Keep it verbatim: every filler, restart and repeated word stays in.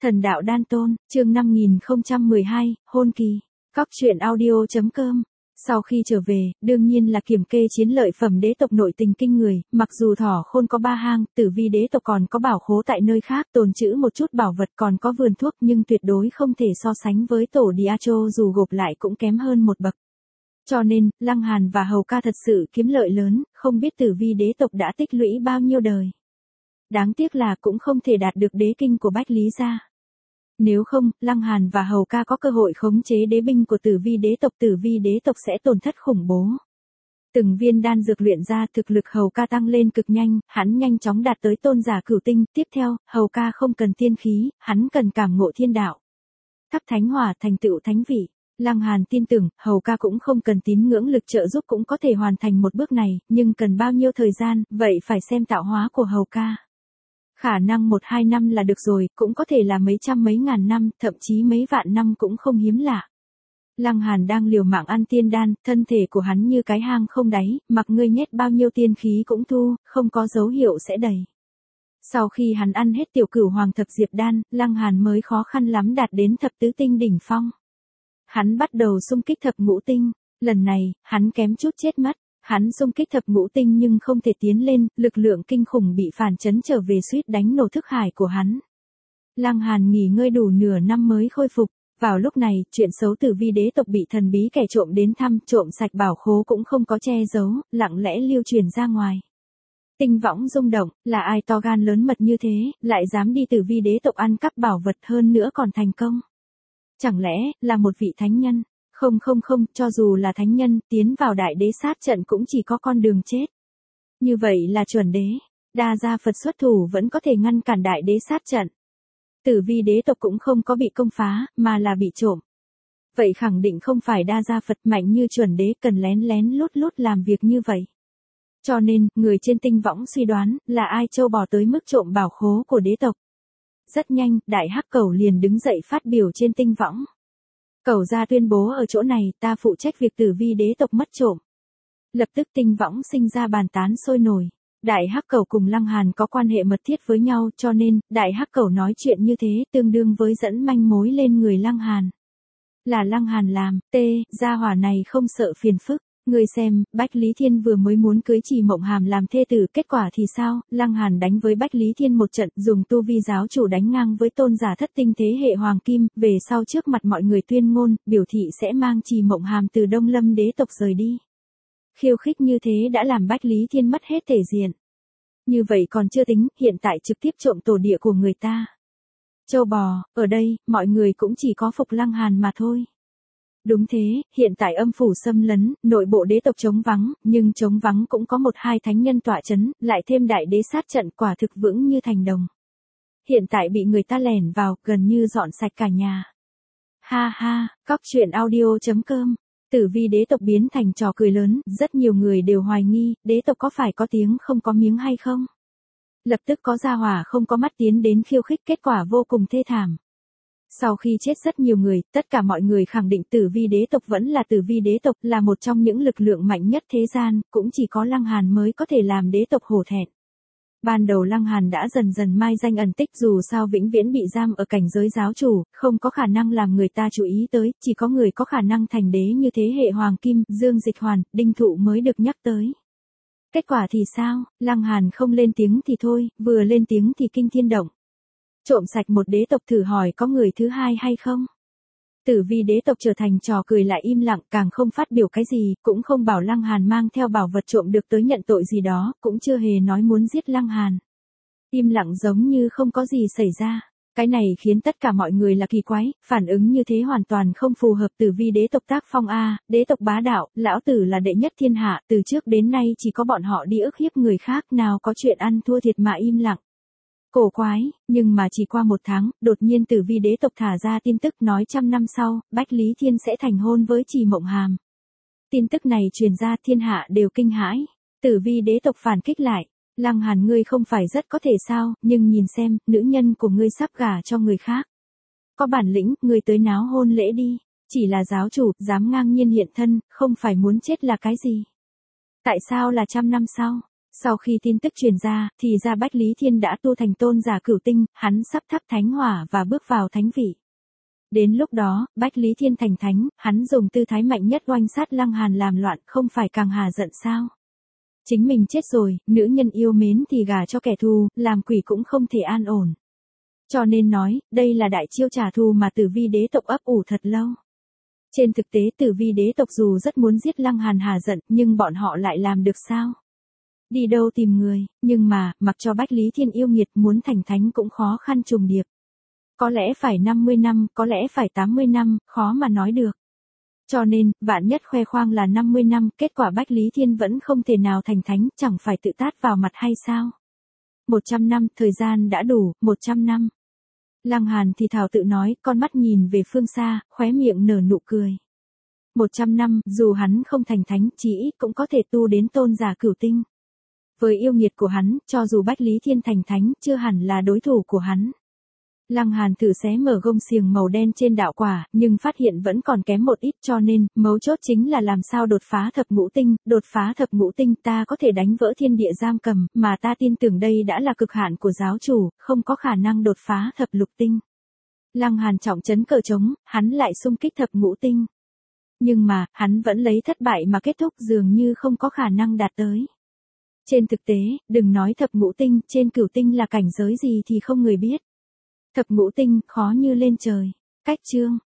Thần đạo đan tôn, chương năm nghìn không trăm mười hai, hôn kỳ. Cóc truyện audio chấm com. Sau khi trở về, đương nhiên là kiểm kê chiến lợi phẩm đế tộc nội tình kinh người, mặc dù thỏ khôn có ba hang, tử vi đế tộc còn có bảo khố tại nơi khác, tồn trữ một chút bảo vật còn có vườn thuốc nhưng tuyệt đối không thể so sánh với tổ Diacho dù gộp lại cũng kém hơn một bậc. Cho nên, Lăng Hàn và Hầu Ca thật sự kiếm lợi lớn, không biết tử vi đế tộc đã tích lũy bao nhiêu đời. Đáng tiếc là cũng không thể đạt được đế kinh của Bách Lý gia. Nếu không, Lăng Hàn và Hầu Ca có cơ hội khống chế đế binh của tử vi đế tộc, tử vi đế tộc sẽ tổn thất khủng bố. Từng viên đan dược luyện ra, thực lực Hầu Ca tăng lên cực nhanh, hắn nhanh chóng đạt tới tôn giả cửu tinh. Tiếp theo, Hầu Ca không cần tiên khí, hắn cần cảm ngộ thiên đạo. Thắp thánh hỏa thành tựu thánh vị. Lăng Hàn tin tưởng, Hầu Ca cũng không cần tín ngưỡng lực trợ giúp cũng có thể hoàn thành một bước này, nhưng cần bao nhiêu thời gian, vậy phải xem tạo hóa của Hầu Ca. Khả năng một hai năm là được rồi, cũng có thể là mấy trăm mấy ngàn năm, thậm chí mấy vạn năm cũng không hiếm lạ. Lăng Hàn đang liều mạng ăn tiên đan, thân thể của hắn như cái hang không đáy, mặc ngươi nhét bao nhiêu tiên khí cũng thu, không có dấu hiệu sẽ đầy. Sau khi hắn ăn hết tiểu cửu hoàng thập diệp đan, Lăng Hàn mới khó khăn lắm đạt đến thập tứ tinh đỉnh phong. Hắn bắt đầu xung kích thập ngũ tinh, lần này, hắn kém chút chết mất. Hắn xung kích thập ngũ tinh nhưng không thể tiến lên, lực lượng kinh khủng bị phản chấn trở về suýt đánh nổ thức hải của hắn. Lăng Hàn nghỉ ngơi đủ nửa năm mới khôi phục. Vào lúc này, chuyện xấu tử vi đế tộc bị thần bí kẻ trộm đến thăm, trộm sạch bảo khố cũng không có che giấu, lặng lẽ lưu truyền ra ngoài. Tinh võng rung động, là ai to gan lớn mật như thế, lại dám đi tử vi đế tộc ăn cắp bảo vật hơn nữa còn thành công. Chẳng lẽ, là một vị thánh nhân? Không không không, cho dù là thánh nhân, tiến vào đại đế sát trận cũng chỉ có con đường chết. Như vậy là chuẩn đế, đa gia Phật xuất thủ vẫn có thể ngăn cản đại đế sát trận. Tử vi đế tộc cũng không có bị công phá, mà là bị trộm. Vậy khẳng định không phải đa gia Phật mạnh như chuẩn đế cần lén lén lút lút làm việc như vậy. Cho nên, người trên tinh võng suy đoán, là ai trâu bò tới mức trộm bảo khố của đế tộc. Rất nhanh, đại hắc cẩu liền đứng dậy phát biểu trên tinh võng. Cẩu ra tuyên bố ở chỗ này, ta phụ trách việc tử vi đế tộc mất trộm. Lập tức tinh võng sinh ra bàn tán sôi nổi. Đại hắc cẩu cùng Lăng Hàn có quan hệ mật thiết với nhau, cho nên, đại hắc cẩu nói chuyện như thế tương đương với dẫn manh mối lên người Lăng Hàn. Là Lăng Hàn làm, tê, gia hỏa này không sợ phiền phức. Người xem, Bách Lý Thiên vừa mới muốn cưới Trì Mộng Hàm làm thê tử, kết quả thì sao? Lăng Hàn đánh với Bách Lý Thiên một trận, dùng tu vi giáo chủ đánh ngang với tôn giả thất tinh thế hệ hoàng kim, về sau trước mặt mọi người tuyên ngôn, biểu thị sẽ mang Trì Mộng Hàm từ Đông Lâm đế tộc rời đi. Khiêu khích như thế đã làm Bách Lý Thiên mất hết thể diện. Như vậy còn chưa tính, hiện tại trực tiếp trộm tổ địa của người ta. Châu bò, ở đây, mọi người cũng chỉ có phục Lăng Hàn mà thôi. Đúng thế, hiện tại âm phủ xâm lấn, nội bộ đế tộc trống vắng, nhưng trống vắng cũng có một hai thánh nhân tọa chấn, lại thêm đại đế sát trận quả thực vững như thành đồng. Hiện tại bị người ta lẻn vào, gần như dọn sạch cả nhà. Ha ha, cóc truyện audio chấm com. Tử vi đế tộc biến thành trò cười lớn, rất nhiều người đều hoài nghi, đế tộc có phải có tiếng không có miếng hay không? Lập tức có gia hỏa không có mắt tiến đến khiêu khích, kết quả vô cùng thê thảm. Sau khi chết rất nhiều người, tất cả mọi người khẳng định tử vi đế tộc vẫn là tử vi đế tộc, là một trong những lực lượng mạnh nhất thế gian, cũng chỉ có Lăng Hàn mới có thể làm đế tộc hổ thẹn. Ban đầu Lăng Hàn đã dần dần mai danh ẩn tích, dù sao vĩnh viễn bị giam ở cảnh giới giáo chủ, không có khả năng làm người ta chú ý tới, chỉ có người có khả năng thành đế như thế hệ hoàng kim, Dương Dịch Hoàn, Đinh Thụ mới được nhắc tới. Kết quả thì sao? Lăng Hàn không lên tiếng thì thôi, vừa lên tiếng thì kinh thiên động. Trộm sạch một đế tộc, thử hỏi có người thứ hai hay không? Tử vi đế tộc trở thành trò cười lại im lặng, càng không phát biểu cái gì, cũng không bảo Lăng Hàn mang theo bảo vật trộm được tới nhận tội gì đó, cũng chưa hề nói muốn giết Lăng Hàn. Im lặng giống như không có gì xảy ra. Cái này khiến tất cả mọi người là kỳ quái, phản ứng như thế hoàn toàn không phù hợp tử vi đế tộc tác phong a, đế tộc bá đạo, lão tử là đệ nhất thiên hạ, từ trước đến nay chỉ có bọn họ đi ức hiếp người khác, nào có chuyện ăn thua thiệt mà im lặng. Cổ quái, nhưng mà chỉ qua một tháng, đột nhiên tử vi đế tộc thả ra tin tức nói trăm năm sau, Bách Lý Thiên sẽ thành hôn với Trì Mộng Hàm. Tin tức này truyền ra thiên hạ đều kinh hãi, tử vi đế tộc phản kích lại, Lăng Hàn ngươi không phải rất có thể sao, nhưng nhìn xem, nữ nhân của ngươi sắp gả cho người khác. Có bản lĩnh, ngươi tới náo hôn lễ đi, chỉ là giáo chủ, dám ngang nhiên hiện thân, không phải muốn chết là cái gì. Tại sao là trăm năm sau? Sau khi tin tức truyền ra, thì ra Bách Lý Thiên đã tu thành tôn giả cửu tinh, hắn sắp thắp thánh hỏa và bước vào thánh vị. Đến lúc đó, Bách Lý Thiên thành thánh, hắn dùng tư thái mạnh nhất oanh sát Lăng Hàn làm loạn, không phải càng hà giận sao? Chính mình chết rồi, nữ nhân yêu mến thì gả cho kẻ thù, làm quỷ cũng không thể an ổn. Cho nên nói, đây là đại chiêu trả thù mà Tử Vi đế tộc ấp ủ thật lâu. Trên thực tế Tử Vi đế tộc dù rất muốn giết Lăng Hàn hà giận, nhưng bọn họ lại làm được sao? Đi đâu tìm người, nhưng mà, mặc cho Bách Lý Thiên yêu nghiệt muốn thành thánh cũng khó khăn trùng điệp. Có lẽ phải năm mươi năm, có lẽ phải tám mươi năm, khó mà nói được. Cho nên, vạn nhất khoe khoang là năm mươi năm, kết quả Bách Lý Thiên vẫn không thể nào thành thánh, chẳng phải tự tát vào mặt hay sao? một trăm năm, thời gian đã đủ, một trăm năm. Lăng Hàn thì thào tự nói, con mắt nhìn về phương xa, khóe miệng nở nụ cười. một trăm năm, dù hắn không thành thánh, chí ít cũng có thể tu đến tôn giả cửu tinh. Với yêu nghiệt của hắn, cho dù Bách Lý Thiên thành thánh, chưa hẳn là đối thủ của hắn. Lăng Hàn thử xé mở gông xiềng màu đen trên đạo quả, nhưng phát hiện vẫn còn kém một ít, cho nên, mấu chốt chính là làm sao đột phá thập ngũ tinh, đột phá thập ngũ tinh ta có thể đánh vỡ thiên địa giam cầm, mà ta tin tưởng đây đã là cực hạn của giáo chủ, không có khả năng đột phá thập lục tinh. Lăng Hàn trọng trấn cờ trống, hắn lại xung kích thập ngũ tinh. Nhưng mà, hắn vẫn lấy thất bại mà kết thúc, dường như không có khả năng đạt tới. Trên thực tế, đừng nói thập ngũ tinh, trên cửu tinh là cảnh giới gì thì không người biết. Thập ngũ tinh, khó như lên trời. Cách chương